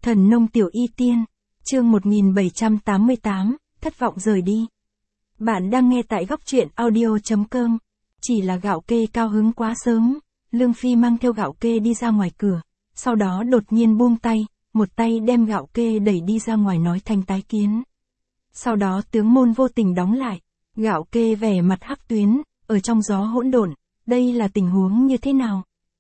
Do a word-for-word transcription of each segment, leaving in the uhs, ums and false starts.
Thần nông tiểu y tiên, chương một nghìn bảy trăm tám mươi tám, thất vọng rời đi. Bạn đang nghe tại góc truyện audio chấm com. Chỉ là gạo kê cao hứng quá sớm, Lương Phi mang theo gạo kê đi ra ngoài cửa, sau đó đột nhiên buông tay, một tay đem gạo kê đẩy đi ra ngoài nói thành tái kiến. Sau đó tướng môn vô tình đóng lại, gạo kê vẻ mặt hắc tuyến, ở trong gió hỗn độn, đây là tình huống như thế nào?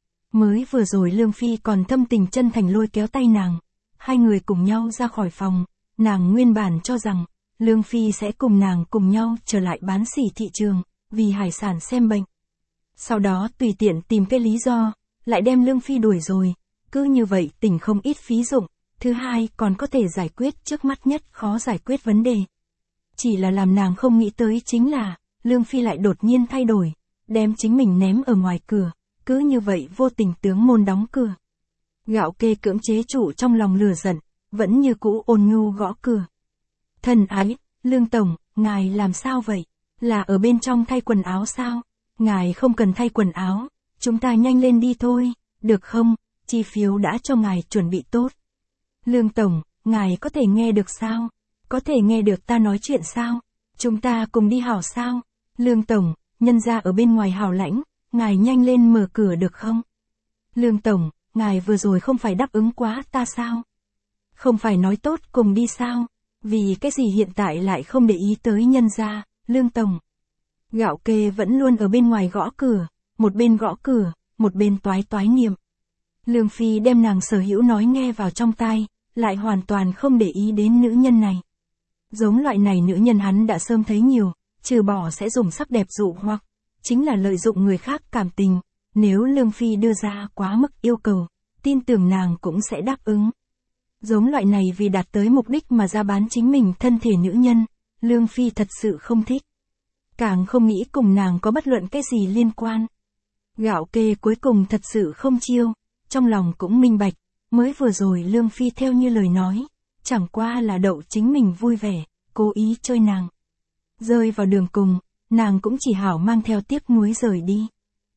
Mới vừa rồi Lương Phi còn thâm tình chân thành lôi kéo tay nàng, hai người cùng nhau ra khỏi phòng, nàng nguyên bản cho rằng, Lương Phi sẽ cùng nàng cùng nhau trở lại bán sỉ thị trường, vì hải sản xem bệnh. Sau đó tùy tiện tìm cái lý do, lại đem Lương Phi đuổi rồi, cứ như vậy tỉnh không ít phí dụng, thứ hai còn có thể giải quyết trước mắt nhất khó giải quyết vấn đề. Chỉ là làm nàng không nghĩ tới chính là, Lương Phi lại đột nhiên thay đổi, đem chính mình ném ở ngoài cửa, cứ như vậy vô tình tướng môn đóng cửa. Gạo kê cưỡng chế trụ trong lòng lửa giận, vẫn như cũ ôn nhu gõ cửa. Thần ái, Lương Tổng, ngài làm sao vậy? Là ở bên trong thay quần áo sao? Ngài không cần thay quần áo, chúng ta nhanh lên đi thôi, được không? Chi phiếu đã cho ngài chuẩn bị tốt. Lương Tổng, ngài có thể nghe được sao? Có thể nghe được ta nói chuyện sao? Chúng ta cùng đi hảo sao? Lương Tổng, nhân ra ở bên ngoài hảo lãnh, ngài nhanh lên mở cửa được không? Lương Tổng, ngài vừa rồi không phải đáp ứng quá ta sao? Không phải nói tốt cùng đi sao? Vì cái gì hiện tại lại không để ý tới nhân gia, Lương Tổng. Gạo kê vẫn luôn ở bên ngoài gõ cửa, một bên gõ cửa, một bên toái toái niệm. Lương Phi đem nàng sở hữu nói nghe vào trong tai, lại hoàn toàn không để ý đến nữ nhân này. Giống loại này nữ nhân hắn đã sớm thấy nhiều, trừ bỏ sẽ dùng sắc đẹp dụ hoặc, chính là lợi dụng người khác cảm tình. Nếu Lương Phi đưa ra quá mức yêu cầu, tin tưởng nàng cũng sẽ đáp ứng. Giống loại này vì đạt tới mục đích mà ra bán chính mình thân thể nữ nhân, Lương Phi thật sự không thích. Càng không nghĩ cùng nàng có bất luận cái gì liên quan. Gạo kê cuối cùng thật sự không chiêu, trong lòng cũng minh bạch, mới vừa rồi Lương Phi theo như lời nói, chẳng qua là đậu chính mình vui vẻ, cố ý chơi nàng. Rơi vào đường cùng, nàng cũng chỉ hảo mang theo tiếc nuối rời đi.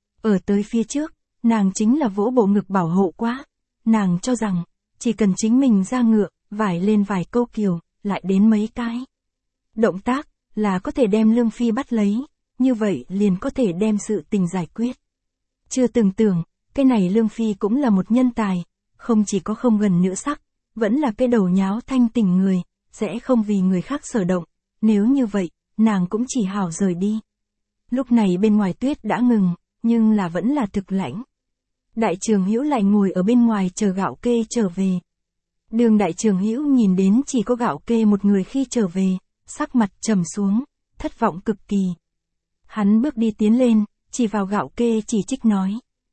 Ở tới phía trước, nàng chính là vỗ bộ ngực bảo hộ quá, nàng cho rằng, chỉ cần chính mình ra ngựa, vải lên vài câu kiều, lại đến mấy cái động tác, là có thể đem Lương Phi bắt lấy, như vậy liền có thể đem sự tình giải quyết. Chưa từng tưởng, cái này Lương Phi cũng là một nhân tài, không chỉ có không gần nữ sắc, vẫn là cái đầu nháo thanh tình người, sẽ không vì người khác sở động, nếu như vậy, nàng cũng chỉ hảo rời đi. Lúc này bên ngoài tuyết đã ngừng, nhưng là vẫn là thực lãnh. Đại Trường Hữu lại ngồi ở bên ngoài chờ gạo kê trở về. Đường Đại Trường Hữu nhìn đến chỉ có gạo kê một người khi trở về, sắc mặt trầm xuống, thất vọng cực kỳ. Hắn bước đi tiến lên, chỉ vào gạo kê chỉ trích nói.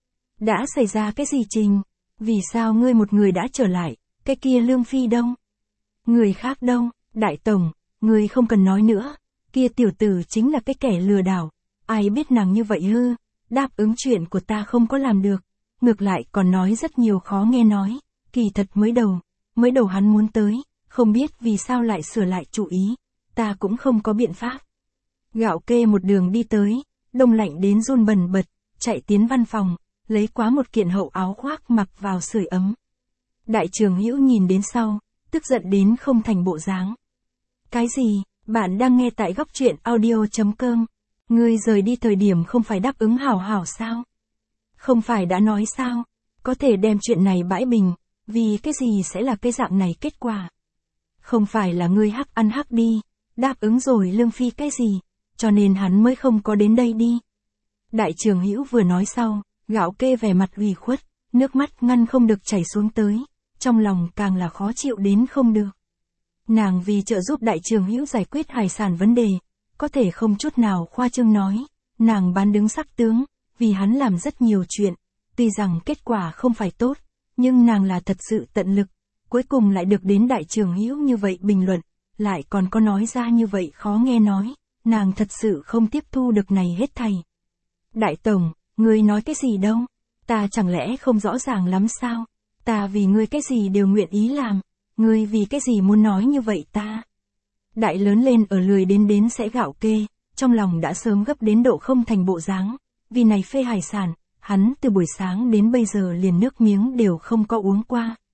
Đã xảy ra cái gì Trình? Vì sao ngươi một người đã trở lại, cái kia Lương Phi đâu? Người khác đâu? Đại Tổng, ngươi không cần nói nữa, kia tiểu tử chính là cái kẻ lừa đảo, ai biết nàng như vậy hư, đáp ứng chuyện của ta không có làm được, ngược lại còn nói rất nhiều khó nghe nói, kỳ thật mới đầu, mới đầu hắn muốn tới, không biết vì sao lại sửa lại chủ ý, ta cũng không có biện pháp. Gạo kê một đường đi tới, đông lạnh đến run bần bật, chạy tiến văn phòng, lấy quá một kiện hậu áo khoác mặc vào sưởi ấm. Đại Trường Hữu nhìn đến sau, tức giận đến không thành bộ dáng. Cái gì, bạn đang nghe tại góc truyện audio chấm com, ngươi rời đi thời điểm không phải đáp ứng hảo hảo sao? Không phải đã nói sao, có thể đem chuyện này bãi bình, vì cái gì sẽ là cái dạng này kết quả? Không phải là ngươi hắc ăn hắc đi, đáp ứng rồi Lương Phi cái gì, cho nên hắn mới không có đến đây đi. Đại Trường Hữu vừa nói sau, gạo kê vẻ mặt ủy khuất, nước mắt ngăn không được chảy xuống tới, trong lòng càng là khó chịu đến không được. Nàng vì trợ giúp Đại Trường Hữu giải quyết hải sản vấn đề, có thể không chút nào khoa trương nói, nàng bán đứng sắc tướng, vì hắn làm rất nhiều chuyện, tuy rằng kết quả không phải tốt, nhưng nàng là thật sự tận lực, cuối cùng lại được đến Đại Trường Hữu như vậy bình luận, lại còn có nói ra như vậy khó nghe nói, nàng thật sự không tiếp thu được này hết thảy. Đại Tổng, ngươi nói cái gì đâu, ta chẳng lẽ không rõ ràng lắm sao, ta vì ngươi cái gì đều nguyện ý làm, ngươi vì cái gì muốn nói như vậy ta. Đại lớn lên ở lười đến đến sẽ gạo kê, trong lòng đã sớm gấp đến độ không thành bộ dáng, vì này phê hải sản, hắn từ buổi sáng đến bây giờ liền nước miếng đều không có uống qua.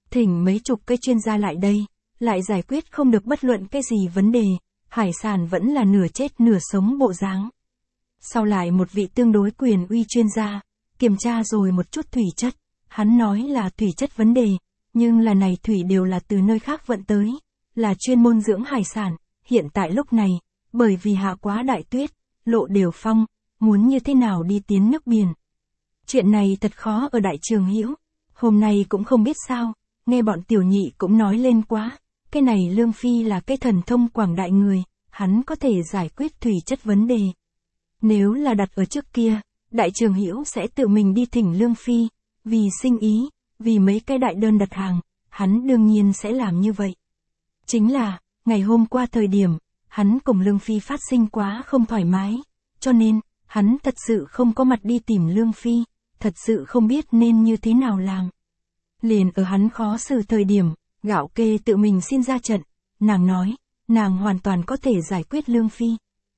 Thỉnh mấy chục cái chuyên gia lại đây, lại giải quyết không được bất luận cái gì vấn đề, hải sản vẫn là nửa chết nửa sống bộ dáng. Sau lại một vị tương đối quyền uy chuyên gia, kiểm tra rồi một chút thủy chất, hắn nói là thủy chất vấn đề, nhưng là này thủy đều là từ nơi khác vận tới, là chuyên môn dưỡng hải sản, hiện tại lúc này, bởi vì hạ quá đại tuyết, lộ đều phong, muốn như thế nào đi tiến nước biển. Chuyện này thật khó ở đại trường Hữu, hôm nay cũng không biết sao, nghe bọn tiểu nhị cũng nói lên quá, cái này Lương Phi là cái thần thông quảng đại người, hắn có thể giải quyết thủy chất vấn đề. Nếu là đặt ở trước kia, đại trường Hữu sẽ tự mình đi thỉnh Lương Phi, vì sinh ý, vì mấy cái đại đơn đặt hàng, hắn đương nhiên sẽ làm như vậy. Chính là, ngày hôm qua thời điểm, hắn cùng Lương Phi phát sinh quá không thoải mái, cho nên, hắn thật sự không có mặt đi tìm Lương Phi, thật sự không biết nên như thế nào làm. Liền ở hắn khó xử thời điểm, Gạo Kê tự mình xin ra trận, nàng nói, nàng hoàn toàn có thể giải quyết Lương Phi.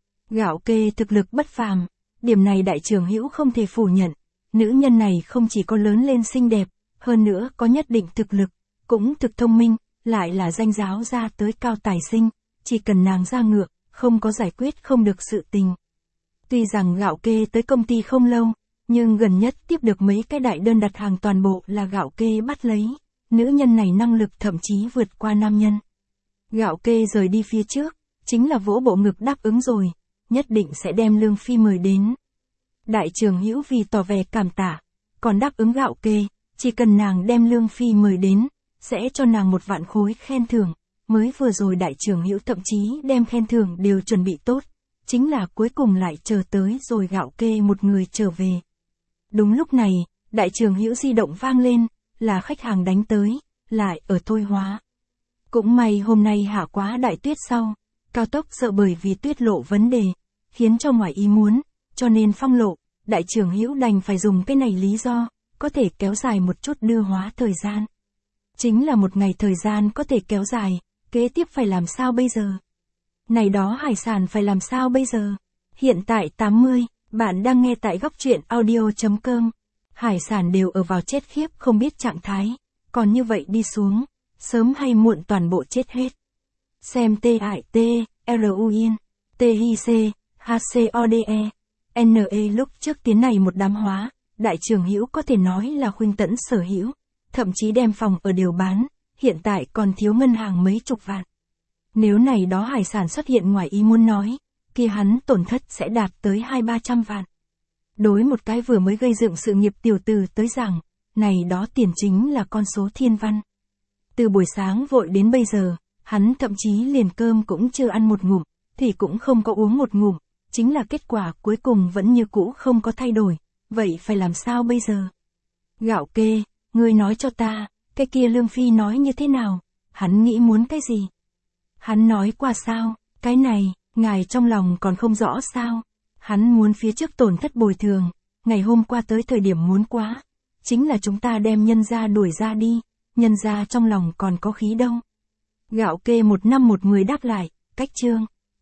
Gạo Kê thực lực bất phàm, điểm này đại trường Hữu không thể phủ nhận, nữ nhân này không chỉ có lớn lên xinh đẹp, hơn nữa có nhất định thực lực, cũng thực thông minh, lại là danh giáo ra tới cao tài sinh, chỉ cần nàng ra ngựa, không có giải quyết không được sự tình. Tuy rằng Gạo Kê tới công ty không lâu, nhưng gần nhất tiếp được mấy cái đại đơn đặt hàng toàn bộ là Gạo Kê bắt lấy, nữ nhân này năng lực thậm chí vượt qua nam nhân. Gạo Kê rời đi phía trước, chính là vỗ bộ ngực đáp ứng rồi, nhất định sẽ đem Lương Phi mời đến. Đại trường Hữu vì tỏ vẻ cảm tạ, còn đáp ứng Gạo Kê, chỉ cần nàng đem Lương Phi mời đến, sẽ cho nàng một vạn khối khen thưởng, mới vừa rồi đại trường Hữu thậm chí đem khen thưởng đều chuẩn bị tốt, chính là cuối cùng lại chờ tới rồi Gạo Kê một người trở về. Đúng lúc này, đại trường Hữu di động vang lên, là khách hàng đánh tới, lại ở Thôi Hóa. Cũng may hôm nay hạ quá đại tuyết sau, cao tốc sợ bởi vì tuyết lộ vấn đề, khiến cho ngoài ý muốn, cho nên phong lộ, đại trường Hữu đành phải dùng cái này lý do, có thể kéo dài một chút đưa hóa thời gian. Chính là một ngày thời gian có thể kéo dài, kế tiếp phải làm sao bây giờ? Này đó hải sản phải làm sao bây giờ? Hiện tại tám mươi, bạn đang nghe tại góc truyện audio chấm com. Hải sản đều ở vào chết khiếp không biết trạng thái, còn như vậy đi xuống, sớm hay muộn toàn bộ chết hết. Xem T I T, R U N, T I C, H C O D E, N E lúc trước tiến này một đám hóa, đại trường Hữu có thể nói là khuynh tẫn sở hữu, thậm chí đem phòng ở đều bán, hiện tại còn thiếu ngân hàng mấy chục vạn. Nếu này đó hải sản xuất hiện ngoài ý muốn nói, kia hắn tổn thất sẽ đạt tới hai ba trăm vạn. Đối một cái vừa mới gây dựng sự nghiệp tiểu tử tới rằng, này đó tiền chính là con số thiên văn. Từ buổi sáng vội đến bây giờ, hắn thậm chí liền cơm cũng chưa ăn một ngụm, thì cũng không có uống một ngụm, chính là kết quả cuối cùng vẫn như cũ không có thay đổi, vậy phải làm sao bây giờ? Gạo Kê, ngươi nói cho ta, cái kia Lương Phi nói như thế nào? Hắn nghĩ muốn cái gì? Hắn nói qua sao? Cái này, ngài trong lòng còn không rõ sao? Hắn muốn phía trước tổn thất bồi thường, ngày hôm qua tới thời điểm muốn quá, chính là chúng ta đem nhân gia đuổi ra đi, nhân gia trong lòng còn có khí đâu. Gạo Kê một năm một mười đáp lại, cách chương.